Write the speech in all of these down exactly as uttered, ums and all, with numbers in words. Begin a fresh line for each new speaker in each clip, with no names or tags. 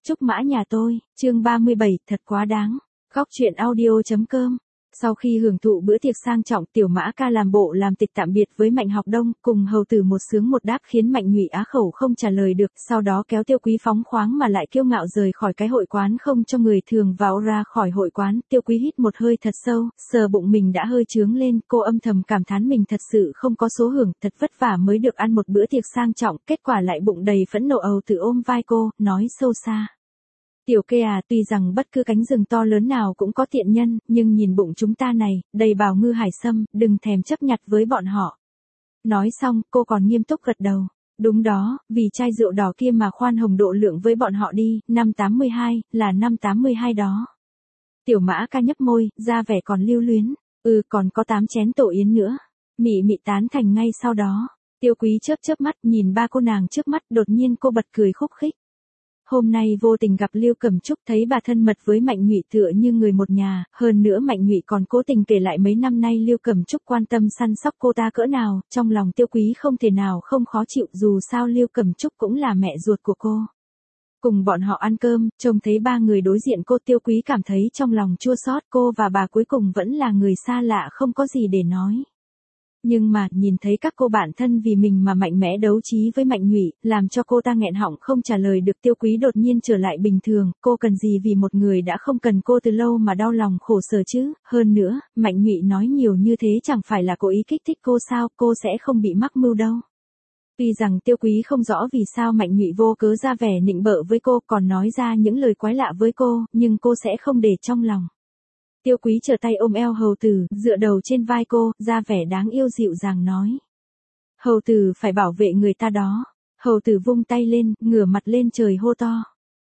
Trúc mã nhà tôi, chương ba mươi bảy, thật quá đáng. Góc truyện audio.com. Sau khi hưởng thụ bữa tiệc sang trọng, Tiểu Mã Ca làm bộ làm tịch tạm biệt với Mạnh Học Đông, cùng hầu tử một sướng một đáp khiến Mạnh Nhụy á khẩu không trả lời được, sau đó kéo Tiêu Quý phóng khoáng mà lại kiêu ngạo rời khỏi cái hội quán không cho người thường vào ra khỏi hội quán. Tiêu Quý hít một hơi thật sâu, sờ bụng mình đã hơi trướng lên, cô âm thầm cảm thán mình thật sự không có số hưởng, thật vất vả mới được ăn một bữa tiệc sang trọng, kết quả lại bụng đầy phẫn nộ. Hầu tử ôm vai cô, nói sâu xa. Tiểu Kê à, tuy rằng bất cứ cánh rừng to lớn nào cũng có tiện nhân, nhưng nhìn bụng chúng ta này, đầy bào ngư hải sâm, đừng thèm chấp nhặt với bọn họ. Nói xong, cô còn nghiêm túc gật đầu. Đúng đó, vì chai rượu đỏ kia mà khoan hồng độ lượng với bọn họ đi, năm tám mươi hai, là năm tám mươi hai đó. Tiểu Mã Ca nhấp môi, ra vẻ còn lưu luyến. Ừ, còn có tám chén tổ yến nữa. Mị mị tán thành ngay sau đó. Tiêu Quý chớp chớp mắt nhìn ba cô nàng trước mắt, đột nhiên cô bật cười khúc khích. Hôm nay vô tình gặp Lưu Cẩm Trúc, thấy bà thân mật với Mạnh Nhụy tựa như người một nhà, hơn nữa Mạnh Nhụy còn cố tình kể lại mấy năm nay Lưu Cẩm Trúc quan tâm săn sóc cô ta cỡ nào, trong lòng Tiêu Quý không thể nào không khó chịu, dù sao Lưu Cẩm Trúc cũng là mẹ ruột của cô. Cùng bọn họ ăn cơm, trông thấy ba người đối diện cô, Tiêu Quý cảm thấy trong lòng chua xót, cô và bà cuối cùng vẫn là người xa lạ không có gì để nói. Nhưng mà, nhìn thấy các cô bạn thân vì mình mà mạnh mẽ đấu trí với Mạnh Nhụy, làm cho cô ta nghẹn họng không trả lời được. Tiêu Quý đột nhiên trở lại bình thường, cô cần gì vì một người đã không cần cô từ lâu mà đau lòng khổ sở chứ, hơn nữa, Mạnh Nhụy nói nhiều như thế chẳng phải là cố ý kích thích cô sao, cô sẽ không bị mắc mưu đâu. Tuy rằng Tiêu Quý không rõ vì sao Mạnh Nhụy vô cớ ra vẻ nịnh bợ với cô, còn nói ra những lời quái lạ với cô, nhưng cô sẽ không để trong lòng. Tiêu Quý trở tay ôm eo hầu tử, dựa đầu trên vai cô, ra vẻ đáng yêu dịu dàng nói. Hầu tử phải bảo vệ người ta đó. Hầu tử vung tay lên, ngửa mặt lên trời hô to.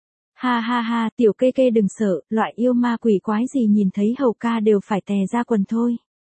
Ha ha ha, Tiểu Kê Kê đừng sợ, loại yêu ma quỷ quái gì nhìn thấy hầu ca đều phải tè ra quần thôi.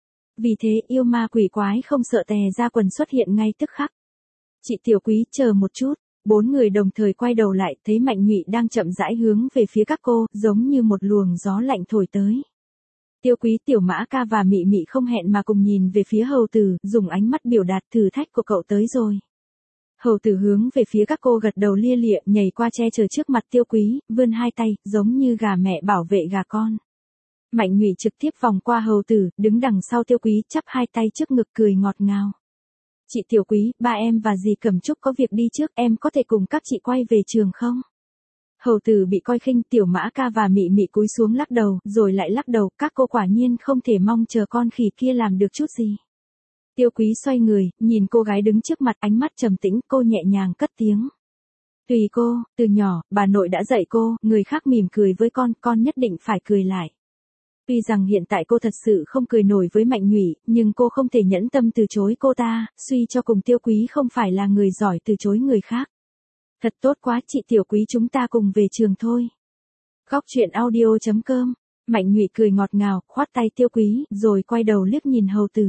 Vì thế yêu ma quỷ quái không sợ tè ra quần xuất hiện ngay tức khắc. Chị Tiểu Quý chờ một chút. Bốn người đồng thời quay đầu lại, thấy Mạnh Nhụy đang chậm rãi hướng về phía các cô, giống như một luồng gió lạnh thổi tới. Tiêu Quý, Tiểu Mã Ca và Mị Mị không hẹn mà cùng nhìn về phía hầu tử, dùng ánh mắt biểu đạt thử thách của cậu tới rồi. Hầu tử hướng về phía các cô gật đầu lia lịa, nhảy qua che chở trước mặt Tiêu Quý, vươn hai tay, giống như gà mẹ bảo vệ gà con. Mạnh Nhụy trực tiếp vòng qua hầu tử, đứng đằng sau Tiêu Quý, chắp hai tay trước ngực cười ngọt ngào. Chị Tiểu Quý, ba em và dì Cẩm Trúc có việc đi trước, em có thể cùng các chị quay về trường không? Hầu tử bị coi khinh, Tiểu Mã Ca và Mị Mị cúi xuống lắc đầu, rồi lại lắc đầu, các cô quả nhiên không thể mong chờ con khỉ kia làm được chút gì. Tiêu Quý xoay người, nhìn cô gái đứng trước mặt, ánh mắt trầm tĩnh, cô nhẹ nhàng cất tiếng. Tùy cô, từ nhỏ, bà nội đã dạy cô, người khác mỉm cười với con, con nhất định phải cười lại. Tuy rằng hiện tại cô thật sự không cười nổi với Mạnh Nhụy, nhưng cô không thể nhẫn tâm từ chối cô ta, suy cho cùng Tiêu Quý không phải là người giỏi từ chối người khác. Thật tốt quá, chị Tiểu Quý, chúng ta cùng về trường thôi. Góc truyện audio.com. Mạnh Nhụy cười ngọt ngào, khoát tay Tiêu Quý, rồi quay đầu liếc nhìn hầu tử.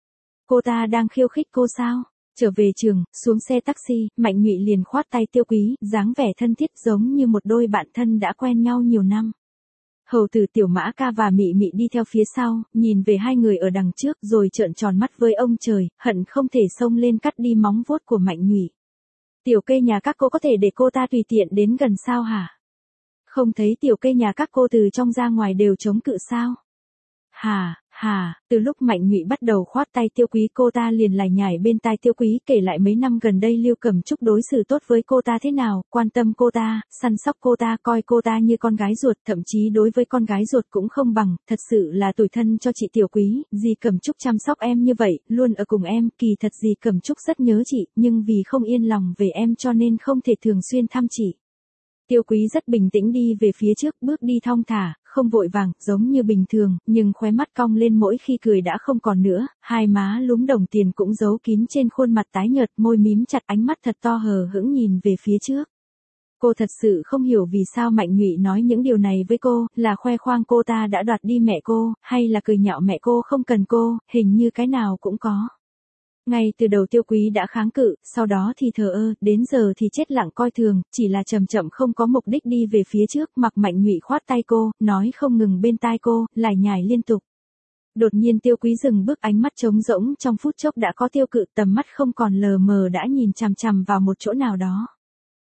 Cô ta đang khiêu khích cô sao? Trở về trường, xuống xe taxi, Mạnh Nhụy liền khoát tay Tiêu Quý, dáng vẻ thân thiết giống như một đôi bạn thân đã quen nhau nhiều năm. Hầu tử, Tiểu Mã Ca và Mị Mị đi theo phía sau, nhìn về hai người ở đằng trước rồi trợn tròn mắt với ông trời, hận không thể xông lên cắt đi móng vuốt của Mạnh Nhụy. Tiểu Kê nhà các cô có thể để cô ta tùy tiện đến gần sao hả? Không thấy Tiểu Kê nhà các cô từ trong ra ngoài đều chống cự sao? Hà, hà, từ lúc Mạnh Nhụy bắt đầu khoát tay Tiêu Quý, cô ta liền lải nhải bên tai Tiêu Quý kể lại mấy năm gần đây Lưu Cẩm Trúc đối xử tốt với cô ta thế nào, quan tâm cô ta, săn sóc cô ta, coi cô ta như con gái ruột, thậm chí đối với con gái ruột cũng không bằng, thật sự là tủi thân cho chị Tiểu Quý, dì Cẩm Trúc chăm sóc em như vậy, luôn ở cùng em, kỳ thật dì Cẩm Trúc rất nhớ chị, nhưng vì không yên lòng về em cho nên không thể thường xuyên thăm chị. Tiêu Quý rất bình tĩnh đi về phía trước, bước đi thong thả, không vội vàng, giống như bình thường, nhưng khóe mắt cong lên mỗi khi cười đã không còn nữa, hai má lúm đồng tiền cũng giấu kín trên khuôn mặt tái nhợt, môi mím chặt, ánh mắt thật to hờ hững nhìn về phía trước. Cô thật sự không hiểu vì sao Mạnh Nhụy nói những điều này với cô, là khoe khoang cô ta đã đoạt đi mẹ cô, hay là cười nhạo mẹ cô không cần cô, hình như cái nào cũng có. Ngay từ đầu Tiêu Quý đã kháng cự, sau đó thì thờ ơ, đến giờ thì chết lặng coi thường, chỉ là chậm chậm không có mục đích đi về phía trước, mặc Mạnh Nhụy khoát tay cô, nói không ngừng bên tai cô, lải nhải liên tục. Đột nhiên Tiêu Quý dừng bước, ánh mắt trống rỗng, trong phút chốc đã có tiêu cự, tầm mắt không còn lờ mờ đã nhìn chằm chằm vào một chỗ nào đó.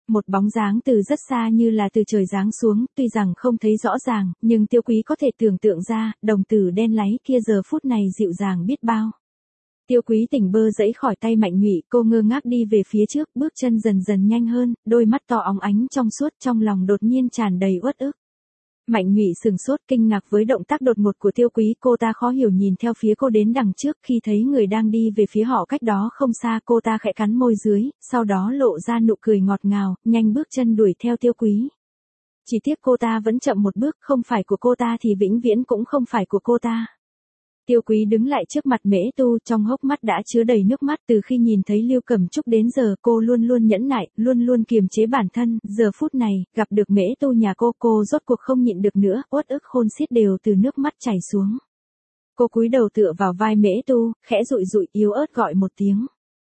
Một bóng dáng từ rất xa như là từ trời giáng xuống, tuy rằng không thấy rõ ràng, nhưng Tiêu Quý có thể tưởng tượng ra, đồng tử đen láy kia giờ phút này dịu dàng biết bao. Tiêu Quý tỉnh bơ dẫy khỏi tay Mạnh Nhụy, cô ngơ ngác đi về phía trước, bước chân dần dần nhanh hơn, đôi mắt to óng ánh trong suốt, trong lòng đột nhiên tràn đầy uất ức. Mạnh Nhụy sừng sốt kinh ngạc với động tác đột ngột của Tiêu Quý, cô ta khó hiểu nhìn theo phía cô đến đằng trước, khi thấy người đang đi về phía họ cách đó không xa, cô ta khẽ cắn môi dưới, sau đó lộ ra nụ cười ngọt ngào, nhanh bước chân đuổi theo Tiêu Quý. Chỉ tiếc cô ta vẫn chậm một bước, không phải của cô ta thì vĩnh viễn cũng không phải của cô ta. Tiêu Quý đứng lại trước mặt Mễ Tu, trong hốc mắt đã chứa đầy nước mắt, từ khi nhìn thấy Lưu Cẩm Trúc đến giờ cô luôn luôn nhẫn nại, luôn luôn kiềm chế bản thân, giờ phút này, gặp được Mễ Tu nhà cô, cô rốt cuộc không nhịn được nữa, uất ức khôn xiết đều từ nước mắt chảy xuống. Cô cúi đầu tựa vào vai Mễ Tu, khẽ dụi dụi yếu ớt gọi một tiếng.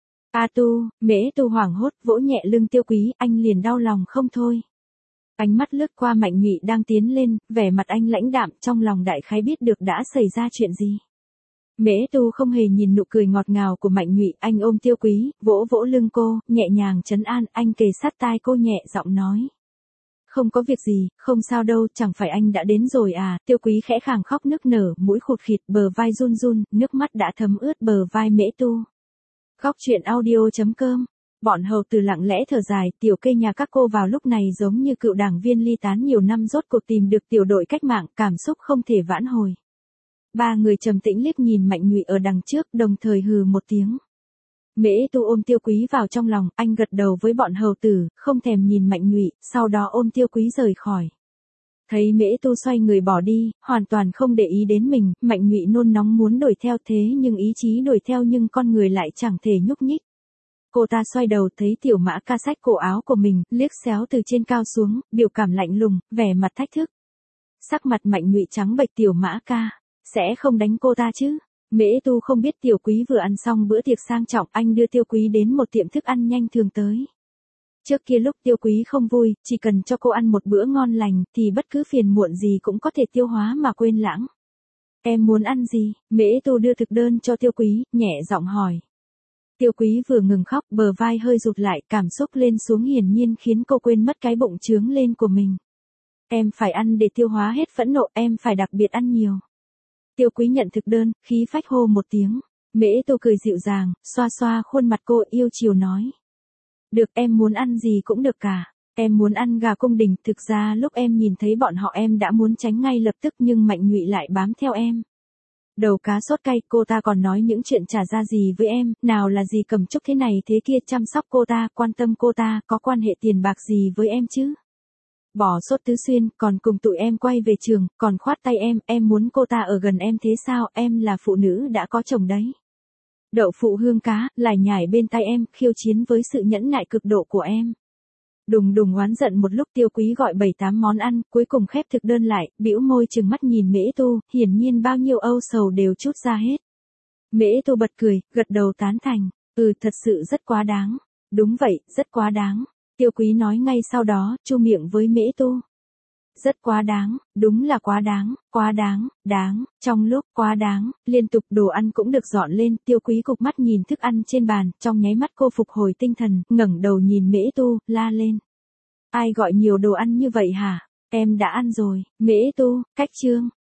A Tu, Mễ Tu hoảng hốt, vỗ nhẹ lưng Tiêu Quý, anh liền đau lòng không thôi. Ánh mắt lướt qua Mạnh Nhụy đang tiến lên, vẻ mặt anh lãnh đạm, trong lòng đại khái biết được đã xảy ra chuyện gì. Mễ Tu không hề nhìn nụ cười ngọt ngào của Mạnh Nhụy, anh ôm Tiêu Quý, vỗ vỗ lưng cô, nhẹ nhàng trấn an, anh kề sát tai cô nhẹ giọng nói. Không có việc gì, không sao đâu, chẳng phải anh đã đến rồi à, Tiêu Quý khẽ khàng khóc nức nở, mũi khụt khịt, bờ vai run run, nước mắt đã thấm ướt bờ vai Mễ Tu. Góc truyện audio chấm com. Bọn hầu tử lặng lẽ thở dài, tiểu kê nhà các cô vào lúc này giống như cựu đảng viên ly tán nhiều năm rốt cuộc tìm được tiểu đội cách mạng, cảm xúc không thể vãn hồi. Ba người trầm tĩnh liếc nhìn Mạnh Nhụy ở đằng trước, đồng thời hừ một tiếng. Mễ Tu ôm Tiêu Quý vào trong lòng, anh gật đầu với bọn hầu tử, không thèm nhìn Mạnh Nhụy, sau đó ôm Tiêu Quý rời khỏi. Thấy Mễ Tu xoay người bỏ đi, hoàn toàn không để ý đến mình, Mạnh Nhụy nôn nóng muốn đuổi theo, thế nhưng ý chí đuổi theo nhưng con người lại chẳng thể nhúc nhích. Cô ta xoay đầu thấy Tiểu Mã Ca xách cổ áo của mình, liếc xéo từ trên cao xuống, biểu cảm lạnh lùng, vẻ mặt thách thức. Sắc mặt Mạnh Nhụy trắng bệch, Tiểu Mã Ca, sẽ không đánh cô ta chứ? Mễ Tu không biết Tiểu Quý vừa ăn xong bữa tiệc sang trọng, anh đưa Tiêu Quý đến một tiệm thức ăn nhanh thường tới. Trước kia lúc Tiêu Quý không vui, chỉ cần cho cô ăn một bữa ngon lành, thì bất cứ phiền muộn gì cũng có thể tiêu hóa mà quên lãng. Em muốn ăn gì? Mễ Tu đưa thực đơn cho Tiêu Quý, nhẹ giọng hỏi. Tiêu Quý vừa ngừng khóc, bờ vai hơi rụt lại, cảm xúc lên xuống hiển nhiên khiến cô quên mất cái bụng trướng lên của mình. Em phải ăn để tiêu hóa hết phẫn nộ, em phải đặc biệt ăn nhiều. Tiêu Quý nhận thực đơn, khí phách hô một tiếng. Mễ Tu cười dịu dàng, xoa xoa khuôn mặt cô yêu chiều nói. Được, em muốn ăn gì cũng được cả. Em muốn ăn gà cung đình, thực ra lúc em nhìn thấy bọn họ em đã muốn tránh ngay lập tức nhưng Mạnh Nhụy lại bám theo em. Đầu cá sốt cay, cô ta còn nói những chuyện chả ra gì với em, nào là gì Cẩm Trúc thế này thế kia, chăm sóc cô ta, quan tâm cô ta, có quan hệ tiền bạc gì với em chứ? Bỏ sốt Tứ Xuyên, còn cùng tụi em quay về trường, còn khoát tay em, em muốn cô ta ở gần em thế sao, em là phụ nữ đã có chồng đấy. Đậu phụ hương cá, lải nhải bên tai em, khiêu chiến với sự nhẫn nại cực độ của em. Đùng đùng oán giận một lúc, Tiêu Quý gọi bảy tám món ăn, cuối cùng khép thực đơn lại, bĩu môi trừng mắt nhìn Mễ Tu, hiển nhiên bao nhiêu âu sầu đều trút ra hết. Mễ Tu bật cười, gật đầu tán thành, ừ thật sự rất quá đáng. Đúng vậy, rất quá đáng. Tiêu Quý nói ngay sau đó, chu miệng với Mễ Tu. Rất quá đáng, đúng là quá đáng, quá đáng, đáng, trong lúc quá đáng, liên tục đồ ăn cũng được dọn lên, Tiêu Quý cụp mắt nhìn thức ăn trên bàn, trong nháy mắt cô phục hồi tinh thần, ngẩng đầu nhìn Mễ Tu, la lên. Ai gọi nhiều đồ ăn như vậy hả? Em đã ăn rồi, Mễ Tu, cách chương.